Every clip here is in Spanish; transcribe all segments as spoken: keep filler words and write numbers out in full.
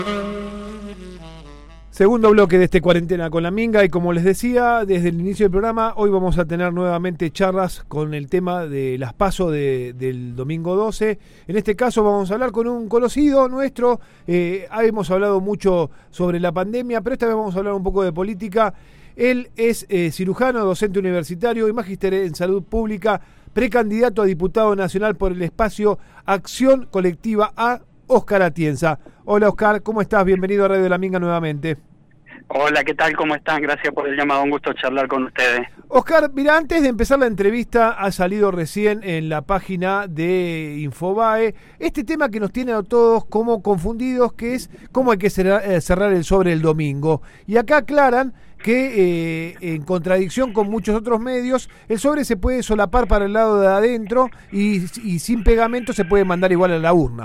Segundo bloque de este Cuarentena con la Minga, y como les decía desde el inicio del programa, hoy vamos a tener nuevamente charlas con el tema de las PASO de, del domingo doce. En este caso vamos a hablar con un conocido nuestro. eh, hemos hablado mucho sobre la pandemia, pero esta vez vamos a hablar un poco de política. Él es eh, cirujano, docente universitario y magíster en salud pública, precandidato a diputado nacional por el espacio Acción Colectiva A, Oscar Atienza. Hola Oscar, ¿cómo estás? Bienvenido a Radio La Minga nuevamente. Hola, ¿qué tal? ¿Cómo están? Gracias por el llamado, un gusto charlar con ustedes. Oscar, mira, antes de empezar la entrevista, ha salido recién en la página de Infobae este tema que nos tiene a todos como confundidos, que es cómo hay que cerrar, eh, cerrar el sobre el domingo. Y acá aclaran que, eh, en contradicción con muchos otros medios, el sobre se puede solapar para el lado de adentro y, y sin pegamento se puede mandar igual a la urna.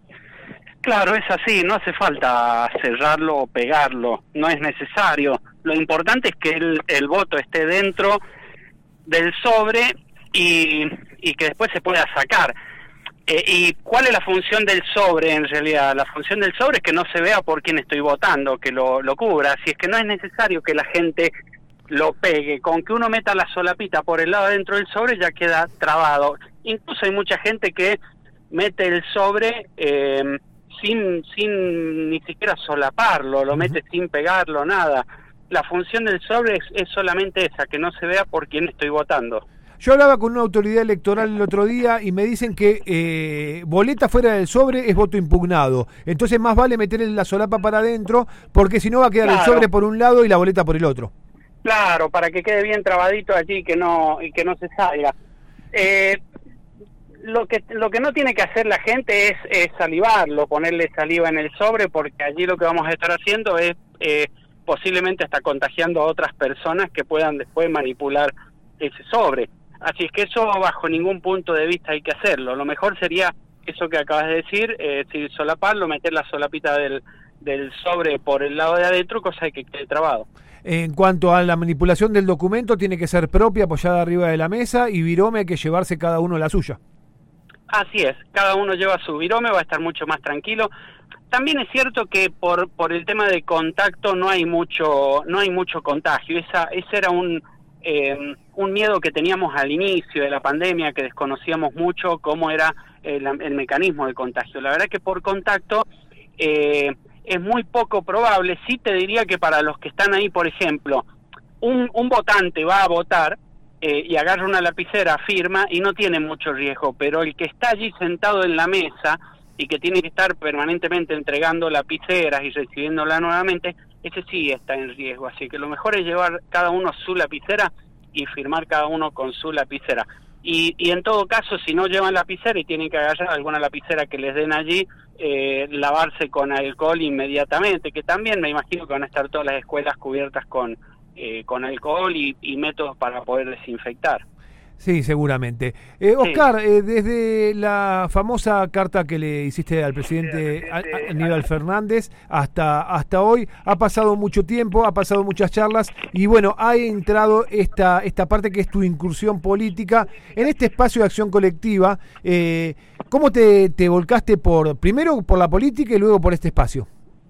Claro, es así, no hace falta cerrarlo o pegarlo, no es necesario. Lo importante es que el, el voto esté dentro del sobre y, y que después se pueda sacar. Eh, ¿Y cuál es la función del sobre en realidad? La función del sobre es que no se vea por quién estoy votando, que lo, lo cubra. Si es que no es necesario que la gente lo pegue, con que uno meta la solapita por el lado adentro del sobre ya queda trabado. Incluso hay mucha gente que mete el sobre... Eh, sin sin ni siquiera solaparlo, lo mete sin pegarlo, nada. La función del sobre es, es solamente esa, que no se vea por quién estoy votando. Yo hablaba con una autoridad electoral el otro día y me dicen que eh, boleta fuera del sobre es voto impugnado. Entonces más vale meter la solapa para adentro, porque si no va a quedar claro el sobre por un lado y la boleta por el otro. Claro, para que quede bien trabadito allí y que no, y que no se salga. Eh... Lo que lo que no tiene que hacer la gente es, es salivarlo, ponerle saliva en el sobre, porque allí lo que vamos a estar haciendo es eh, posiblemente hasta contagiando a otras personas que puedan después manipular ese sobre. Así es que eso bajo ningún punto de vista hay que hacerlo. Lo mejor sería eso que acabas de decir, eh, si solaparlo, meter la solapita del, del sobre por el lado de adentro, cosa de que quede trabado. En cuanto a la manipulación del documento, tiene que ser propia, apoyada arriba de la mesa, y virome hay que llevarse cada uno la suya. Así es, cada uno lleva su virome, va a estar mucho más tranquilo. También es cierto que por por el tema de contacto no hay mucho no hay mucho contagio. Esa ese era un eh, un miedo que teníamos al inicio de la pandemia, que desconocíamos mucho cómo era el, el mecanismo de contagio. La verdad que por contacto eh, es muy poco probable. Sí te diría que para los que están ahí, por ejemplo, un, un votante va a votar, Eh, y agarra una lapicera, firma y no tiene mucho riesgo, pero el que está allí sentado en la mesa y que tiene que estar permanentemente entregando lapiceras y recibiéndola nuevamente, ese sí está en riesgo, así que lo mejor es llevar cada uno su lapicera y firmar cada uno con su lapicera. Y, y en todo caso, si no llevan lapicera y tienen que agarrar alguna lapicera que les den allí, eh, lavarse con alcohol inmediatamente, que también me imagino que van a estar todas las escuelas cubiertas con Eh, con alcohol y, y métodos para poder desinfectar. Sí, seguramente. Eh, Oscar, sí. eh, desde la famosa carta que le hiciste al presidente Aníbal Fernández hasta, hasta hoy, ha pasado mucho tiempo, ha pasado muchas charlas y bueno, ha entrado esta, esta parte que es tu incursión política en este espacio de acción colectiva. Eh, ¿Cómo te, te volcaste por primero por la política y luego por este espacio?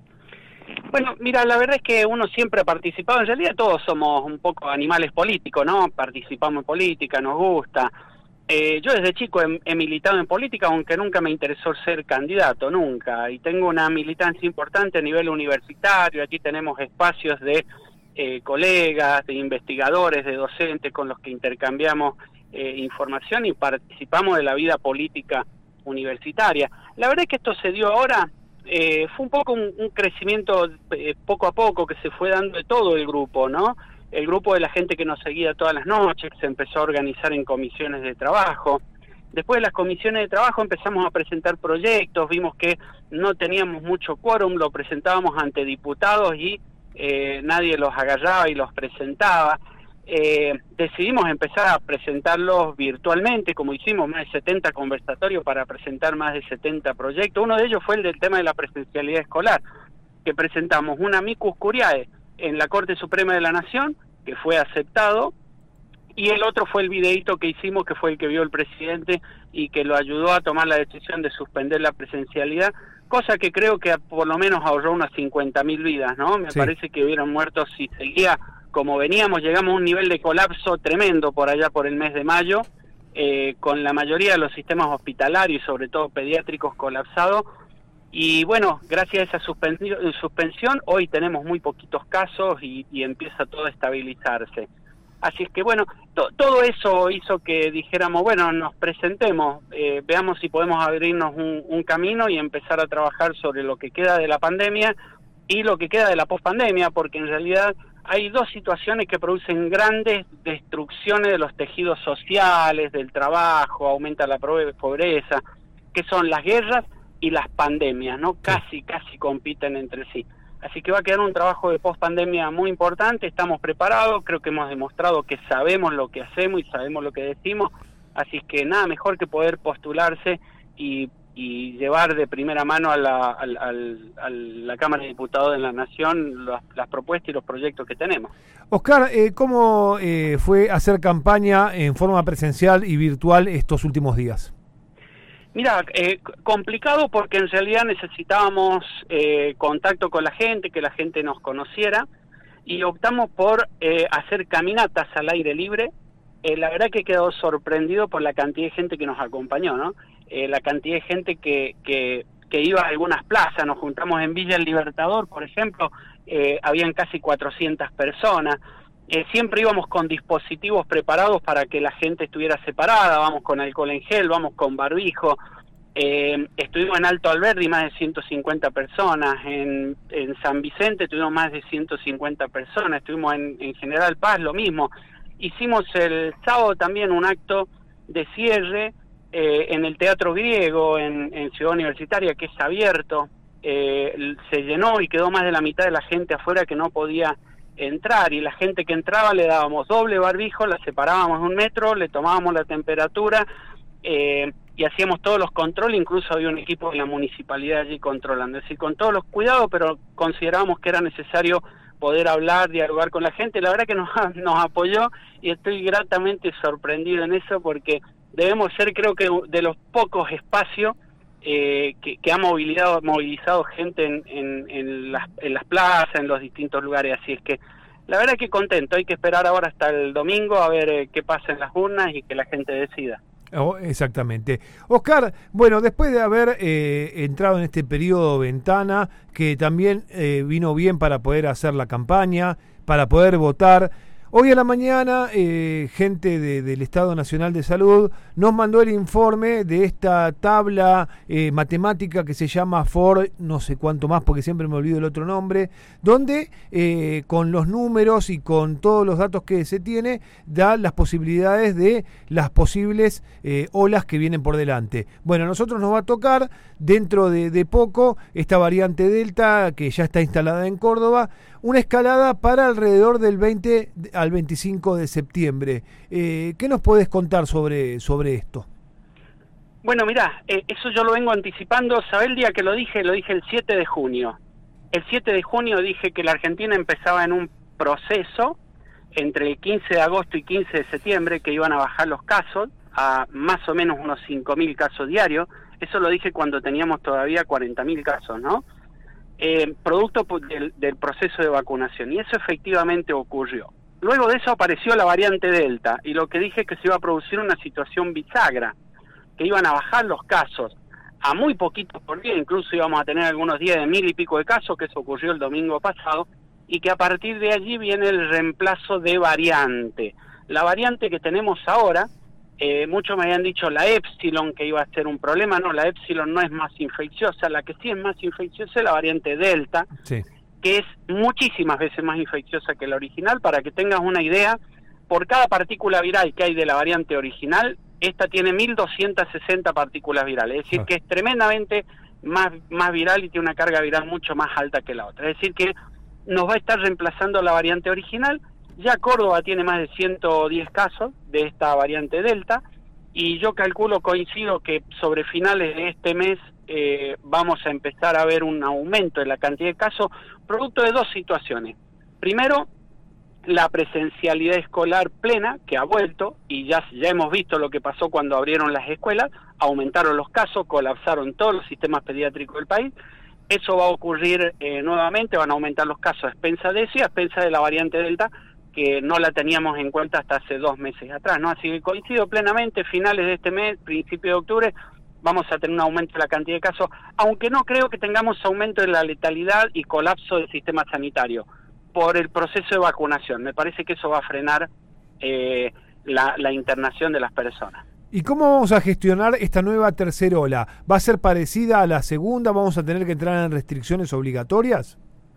Bueno, mira, la verdad es que uno siempre ha participado, en realidad todos somos un poco animales políticos, ¿no? Participamos en política, nos gusta. Eh, yo desde chico he, he militado en política, aunque nunca me interesó ser candidato, nunca. Y tengo una militancia importante a nivel universitario, aquí tenemos espacios de eh, colegas, de investigadores, de docentes con los que intercambiamos eh, información y participamos de la vida política universitaria. La verdad es que esto se dio ahora... Eh, fue un poco un, un crecimiento eh, poco a poco que se fue dando de todo el grupo, ¿no? El grupo de la gente que nos seguía todas las noches, que se empezó a organizar en comisiones de trabajo. Después de las comisiones de trabajo empezamos a presentar proyectos, vimos que no teníamos mucho quórum, lo presentábamos ante diputados y eh, nadie los agarraba y los presentaba. Eh, decidimos empezar a presentarlos virtualmente, como hicimos más de setenta conversatorios para presentar más de setenta proyectos. Uno de ellos fue el del tema de la presencialidad escolar, que presentamos una amicus curiae en la Corte Suprema de la Nación, que fue aceptado, y el otro fue el videíto que hicimos, que fue el que vio el presidente y que lo ayudó a tomar la decisión de suspender la presencialidad cosa que creo que por lo menos ahorró unas cincuenta mil vidas, ¿no? Me sí. parece que hubieran muerto si seguía como veníamos. Llegamos a un nivel de colapso tremendo por allá por el mes de mayo, eh, con la mayoría de los sistemas hospitalarios y sobre todo pediátricos colapsados. Y bueno, gracias a esa suspensión, suspensión hoy tenemos muy poquitos casos y, y empieza todo a estabilizarse. Así es que bueno, to, todo eso hizo que dijéramos, bueno, nos presentemos, eh, veamos si podemos abrirnos un, un camino y empezar a trabajar sobre lo que queda de la pandemia y lo que queda de la pospandemia, porque en realidad hay dos situaciones que producen grandes destrucciones de los tejidos sociales, del trabajo, aumenta la pobreza, que son las guerras y las pandemias, ¿no? Casi, casi compiten entre sí. Así que va a quedar un trabajo de post-pandemia muy importante, estamos preparados, creo que hemos demostrado que sabemos lo que hacemos y sabemos lo que decimos, así que nada mejor que poder postularse y, y llevar de primera mano a la, a, a, a la Cámara de Diputados de la Nación las, las propuestas y los proyectos que tenemos. Oscar, eh, ¿cómo eh, fue hacer campaña en forma presencial y virtual estos últimos días? Mira, eh, complicado porque en realidad necesitábamos eh, contacto con la gente, que la gente nos conociera, y optamos por eh, hacer caminatas al aire libre. Eh, la verdad que he quedado sorprendido por la cantidad de gente que nos acompañó, ¿no? Eh, la cantidad de gente que, que, que iba a algunas plazas. Nos juntamos en Villa El Libertador, por ejemplo, eh, habían casi cuatrocientas personas. Eh, siempre íbamos con dispositivos preparados para que la gente estuviera separada, vamos con alcohol en gel, vamos con barbijo, eh, estuvimos en Alto Alberdi más de ciento cincuenta personas, en, en San Vicente tuvimos más de ciento cincuenta personas, estuvimos en, en General Paz lo mismo. Hicimos el sábado también un acto de cierre eh, en el Teatro Griego, en, en Ciudad Universitaria, que es abierto, eh, se llenó y quedó más de la mitad de la gente afuera que no podía entrar, y la gente que entraba le dábamos doble barbijo, la separábamos un metro, le tomábamos la temperatura eh, y hacíamos todos los controles, incluso había un equipo de la municipalidad allí controlando, es decir, con todos los cuidados, pero considerábamos que era necesario poder hablar, dialogar con la gente. La verdad que nos, nos apoyó y estoy gratamente sorprendido en eso, porque debemos ser, creo que, de los pocos espacios Eh, que, que ha movilizado, movilizado gente en, en, en, las, en las plazas, en los distintos lugares, así es que la verdad que contento. Hay que esperar ahora hasta el domingo a ver eh, qué pasa en las urnas y que la gente decida. Oh, exactamente. Oscar, bueno, después de haber eh, entrado en este periodo ventana, que también eh, vino bien para poder hacer la campaña, para poder votar, hoy a la mañana, eh, gente de, del Estado Nacional de Salud nos mandó el informe de esta tabla eh, matemática que se llama F O R, no sé cuánto más porque siempre me olvido el otro nombre, donde eh, con los números y con todos los datos que se tiene, da las posibilidades de las posibles eh, olas que vienen por delante. Bueno, a nosotros nos va a tocar dentro de, de poco esta variante Delta que ya está instalada en Córdoba, una escalada para alrededor del veinte al veinticinco de septiembre. Eh, ¿Qué nos podés contar sobre, sobre esto? Bueno, mirá, eh, eso yo lo vengo anticipando. ¿Sabés el día que lo dije? Lo dije el siete de junio. El siete de junio dije que la Argentina empezaba en un proceso entre el quince de agosto y quince de septiembre, que iban a bajar los casos a más o menos unos cinco mil casos diarios. Eso lo dije cuando teníamos todavía cuarenta mil casos, ¿no? Eh, producto del, del proceso de vacunación, y eso efectivamente ocurrió. Luego de eso apareció la variante Delta, y lo que dije es que se iba a producir una situación bisagra, que iban a bajar los casos a muy poquitos por día, incluso íbamos a tener algunos días de mil y pico de casos, que eso ocurrió el domingo pasado, y que a partir de allí viene el reemplazo de variante. La variante que tenemos ahora, Eh, muchos me habían dicho la Epsilon que iba a ser un problema. No, la Epsilon no es más infecciosa, la que sí es más infecciosa es la variante Delta, sí, que es muchísimas veces más infecciosa que la original. Para que tengas una idea, por cada partícula viral que hay de la variante original, esta tiene mil doscientas sesenta partículas virales, es decir, ah. que es tremendamente más, más viral y tiene una carga viral mucho más alta que la otra, es decir, que nos va a estar reemplazando la variante original. Ya Córdoba tiene más de ciento diez casos de esta variante Delta, y yo calculo, coincido, que sobre finales de este mes eh, vamos a empezar a ver un aumento en la cantidad de casos, producto de dos situaciones. Primero, la presencialidad escolar plena, que ha vuelto, y ya, ya hemos visto lo que pasó cuando abrieron las escuelas, aumentaron los casos, colapsaron todos los sistemas pediátricos del país. Eso va a ocurrir eh, nuevamente, van a aumentar los casos a expensa de eso y a expensa de la variante Delta, que no la teníamos en cuenta hasta hace dos meses atrás, ¿no? Así que coincido plenamente, finales de este mes, principio de octubre, vamos a tener un aumento de la cantidad de casos, aunque no creo que tengamos aumento de la letalidad y colapso del sistema sanitario por el proceso de vacunación. Me parece que eso va a frenar eh, la, la internación de las personas. ¿Y cómo vamos a gestionar esta nueva tercera ola? ¿Va a ser parecida a la segunda? ¿Vamos a tener que entrar en restricciones obligatorias?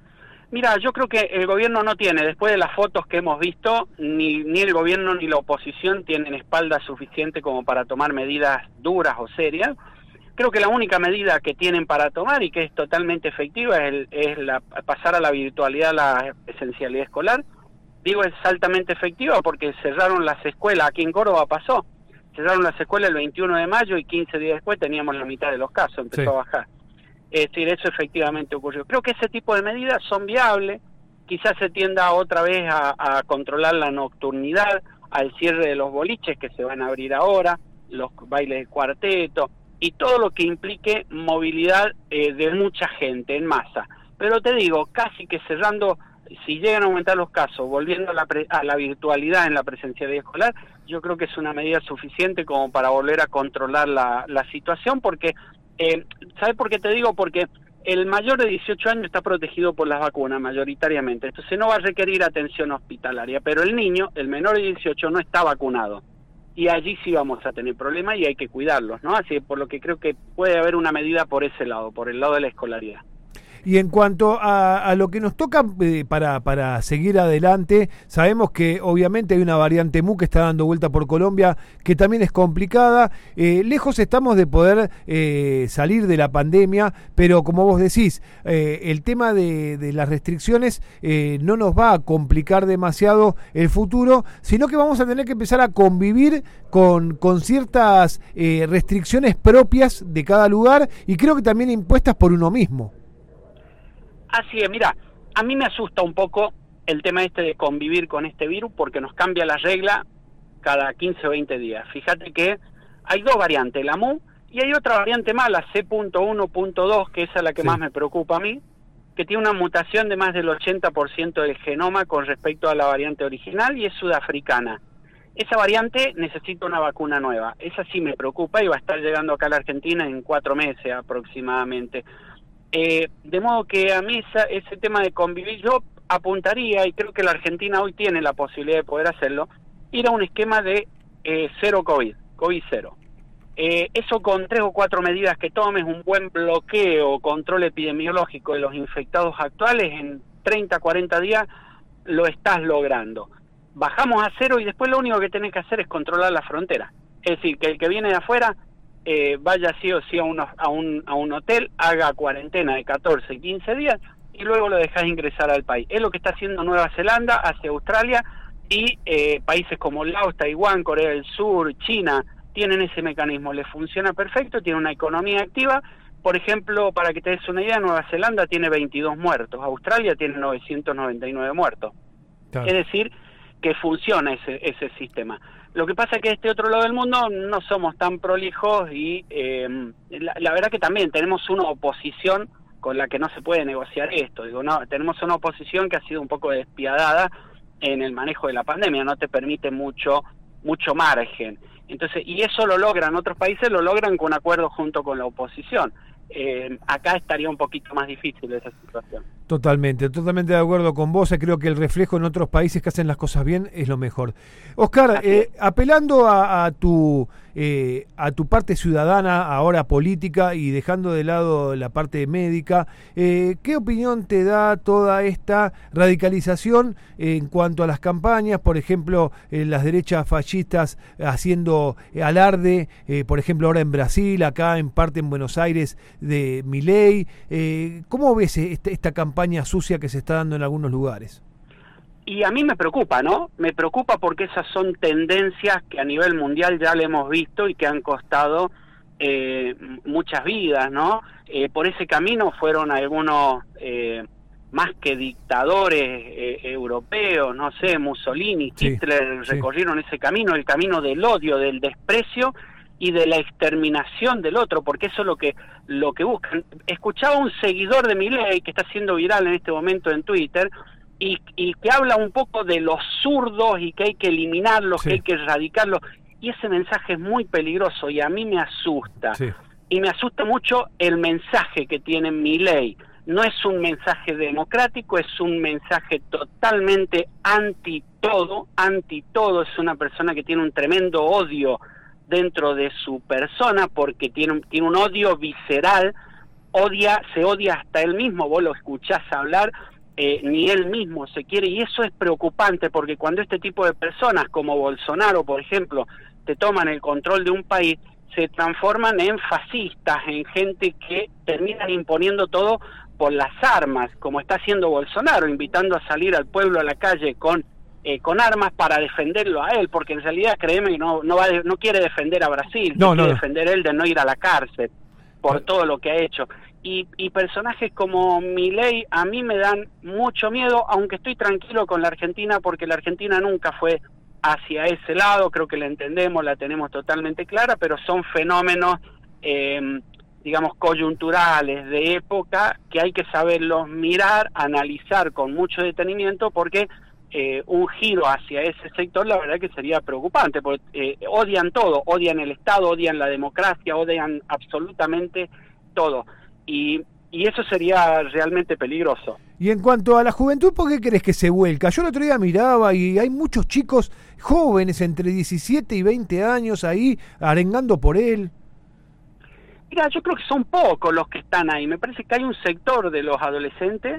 Mira, yo creo que el gobierno no tiene, después de las fotos que hemos visto, ni, ni el gobierno ni la oposición tienen espalda suficiente como para tomar medidas duras o serias. Creo que la única medida que tienen para tomar y que es totalmente efectiva es, el, es la, pasar a la virtualidad, la esencialidad escolar. Digo, es altamente efectiva porque cerraron las escuelas, aquí en Córdoba pasó, cerraron las escuelas el veintiuno de mayo y quince días después teníamos la mitad de los casos, empezó sí. a bajar. Es decir, eso efectivamente ocurrió. Creo que ese tipo de medidas son viables, quizás se tienda otra vez a, a controlar la nocturnidad, al cierre de los boliches que se van a abrir ahora, los bailes de cuarteto, y todo lo que implique movilidad eh, de mucha gente en masa. Pero te digo, casi que cerrando, si llegan a aumentar los casos, volviendo a la, pre, a la virtualidad en la presencialidad escolar, yo creo que es una medida suficiente como para volver a controlar la, la situación, porque... Eh, ¿Sabes por qué te digo? Porque el mayor de dieciocho años está protegido por las vacunas mayoritariamente, entonces no va a requerir atención hospitalaria, pero el niño, el menor de dieciocho, no está vacunado, y allí sí vamos a tener problemas y hay que cuidarlos, ¿no? Así que por lo que creo que puede haber una medida por ese lado, por el lado de la escolaridad. Y en cuanto a, a lo que nos toca eh, para, para seguir adelante, sabemos que obviamente hay una variante Mu que está dando vuelta por Colombia, que también es complicada. Eh, lejos estamos de poder eh, salir de la pandemia, pero como vos decís, eh, el tema de, de las restricciones eh, no nos va a complicar demasiado el futuro, sino que vamos a tener que empezar a convivir con, con ciertas eh, restricciones propias de cada lugar y creo que también impuestas por uno mismo. Así es, mira, a mí me asusta un poco el tema este de convivir con este virus porque nos cambia la regla cada quince o veinte días. Fíjate que hay dos variantes, la Mu y hay otra variante más, la C uno punto dos, que esa es la que sí. más me preocupa a mí, que tiene una mutación de más del ochenta por ciento del genoma con respecto a la variante original y es sudafricana. Esa variante necesita una vacuna nueva, esa sí me preocupa y va a estar llegando acá a la Argentina en cuatro meses aproximadamente. Eh, de modo que a mí esa, ese tema de convivir, yo apuntaría, y creo que la Argentina hoy tiene la posibilidad de poder hacerlo, ir a un esquema de eh, cero COVID, COVID cero. Eh, eso con tres o cuatro medidas que tomes, un buen bloqueo, control epidemiológico de los infectados actuales, en treinta, cuarenta días lo estás logrando. Bajamos a cero y después lo único que tenés que hacer es controlar la frontera. Es decir, que el que viene de afuera... Eh, vaya sí o sí a, uno, a, un, a un hotel, haga cuarentena de catorce, quince días y luego lo dejas ingresar al país. Es lo que está haciendo Nueva Zelanda hacia Australia y eh, países como Laos, Taiwán, Corea del Sur, China, tienen ese mecanismo, les funciona perfecto, tiene una economía activa. Por ejemplo, para que te des una idea, Nueva Zelanda tiene veintidós muertos, Australia tiene novecientos noventa y nueve muertos. Claro. Es decir, que funciona ese, ese sistema. Lo que pasa es que de este otro lado del mundo no somos tan prolijos y eh, la, la verdad que también tenemos una oposición con la que no se puede negociar esto. Digo, no, tenemos una oposición que ha sido un poco despiadada en el manejo de la pandemia, no te permite mucho mucho margen. Entonces, y eso lo logran, otros países lo logran con acuerdos junto con la oposición. Eh, acá estaría un poquito más difícil esa situación. Totalmente, totalmente de acuerdo con vos. Creo que el reflejo en otros países que hacen las cosas bien es lo mejor. Oscar, eh, apelando a, a tu eh, a tu parte ciudadana, ahora política, y dejando de lado la parte médica, eh, ¿qué opinión te da toda esta radicalización en cuanto a las campañas? Por ejemplo, eh, las derechas fascistas haciendo alarde, eh, por ejemplo, ahora en Brasil, acá en parte en Buenos Aires, de Milei. Eh, ¿Cómo ves esta, esta campaña sucia que se está dando en algunos lugares? Y a mí me preocupa, ¿no? Me preocupa porque esas son tendencias que a nivel mundial ya le hemos visto y que han costado eh, muchas vidas, ¿no? Eh, por ese camino fueron algunos eh, más que dictadores eh, europeos, no sé, Mussolini, sí, Hitler, sí. recorrieron ese camino, el camino del odio, del desprecio y de la exterminación del otro, porque eso es lo que lo que buscan. Escuchaba un seguidor de Milei que está siendo viral en este momento en Twitter y, y que habla un poco de los zurdos y que hay que eliminarlos, sí. que hay que erradicarlos, y ese mensaje es muy peligroso y a mí me asusta. Sí. Y me asusta mucho el mensaje que tiene Milei. No es un mensaje democrático, es un mensaje totalmente anti todo, anti todo. Es una persona que tiene un tremendo odio dentro de su persona porque tiene un, tiene un odio visceral, odia, se odia hasta él mismo, vos lo escuchás hablar, eh, ni él mismo se quiere, y eso es preocupante porque cuando este tipo de personas como Bolsonaro, por ejemplo, te toman el control de un país, se transforman en fascistas, en gente que terminan imponiendo todo por las armas, como está haciendo Bolsonaro, invitando a salir al pueblo a la calle con eh, con armas para defenderlo a él, porque en realidad, créeme, que no no va de, no quiere defender a Brasil, no, quiere no. defender él de no ir a la cárcel por todo lo que ha hecho. Y, y personajes como Milei a mí me dan mucho miedo, aunque estoy tranquilo con la Argentina, porque la Argentina nunca fue hacia ese lado, creo que la entendemos, la tenemos totalmente clara, pero son fenómenos eh, digamos, coyunturales, de época, que hay que saberlos mirar, analizar con mucho detenimiento, porque eh, un giro hacia ese sector, la verdad que sería preocupante, porque eh, odian todo, odian el Estado, odian la democracia, odian absolutamente todo, y, y eso sería realmente peligroso. Y en cuanto a la juventud, ¿por qué crees que se vuelca? Yo el otro día miraba y hay muchos chicos jóvenes entre diecisiete y veinte años ahí arengando por él. Mira, yo creo que son pocos los que están ahí. Me parece que hay un sector de los adolescentes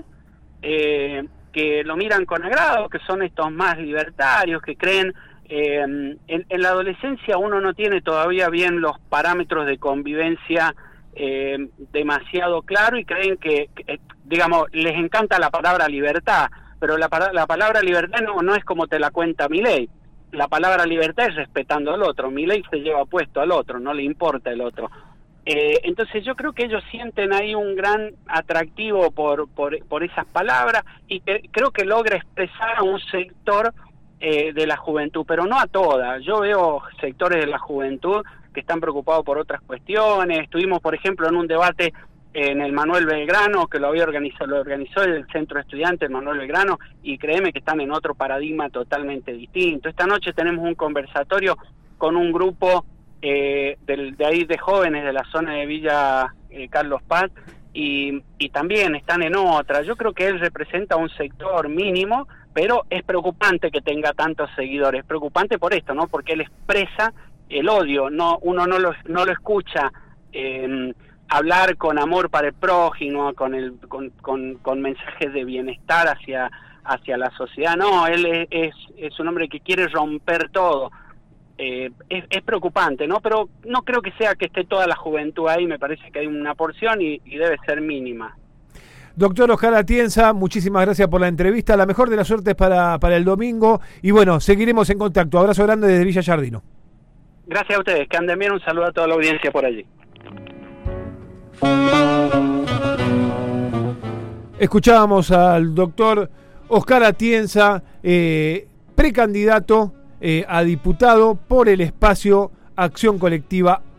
eh, que lo miran con agrado, que son estos más libertarios, que creen... Eh, en, en la adolescencia uno no tiene todavía bien los parámetros de convivencia eh, demasiado claro y creen que, que, digamos, les encanta la palabra libertad, pero la, la palabra libertad no, no es como te la cuenta Milei. La palabra libertad es respetando al otro. Milei se lleva puesto al otro, no le importa el otro. Eh, entonces yo creo que ellos sienten ahí un gran atractivo por, por, por esas palabras y que, creo que logra expresar a un sector eh, de la juventud, pero no a toda. Yo veo sectores de la juventud que están preocupados por otras cuestiones. Estuvimos, por ejemplo, en un debate en el Manuel Belgrano, que lo había organizado, lo organizó el Centro de Estudiantes Manuel Belgrano, y créeme que están en otro paradigma totalmente distinto. Esta noche tenemos un conversatorio con un grupo Eh, de, de ahí de jóvenes de la zona de Villa eh, Carlos Paz y, y también están en otra. Yo creo que él representa un sector mínimo, pero es preocupante que tenga tantos seguidores, es preocupante por esto, ¿no? Porque él expresa el odio, no uno no lo, no lo escucha eh, hablar con amor para el prójimo, con, el, con, con, con mensajes de bienestar hacia, hacia la sociedad, no, él es, es, es un hombre que quiere romper todo. Eh, es, es preocupante, ¿no? Pero no creo que sea que esté toda la juventud ahí, me parece que hay una porción y, y debe ser mínima. Doctor Oscar Atienza, muchísimas gracias por la entrevista, la mejor de las suertes para, para el domingo y bueno, seguiremos en contacto. Abrazo grande desde Villa Yardino. Gracias a ustedes, que anden bien, un saludo a toda la audiencia por allí. Escuchábamos al doctor Oscar Atienza, eh, precandidato Eh, a diputado por el espacio Acción Colectiva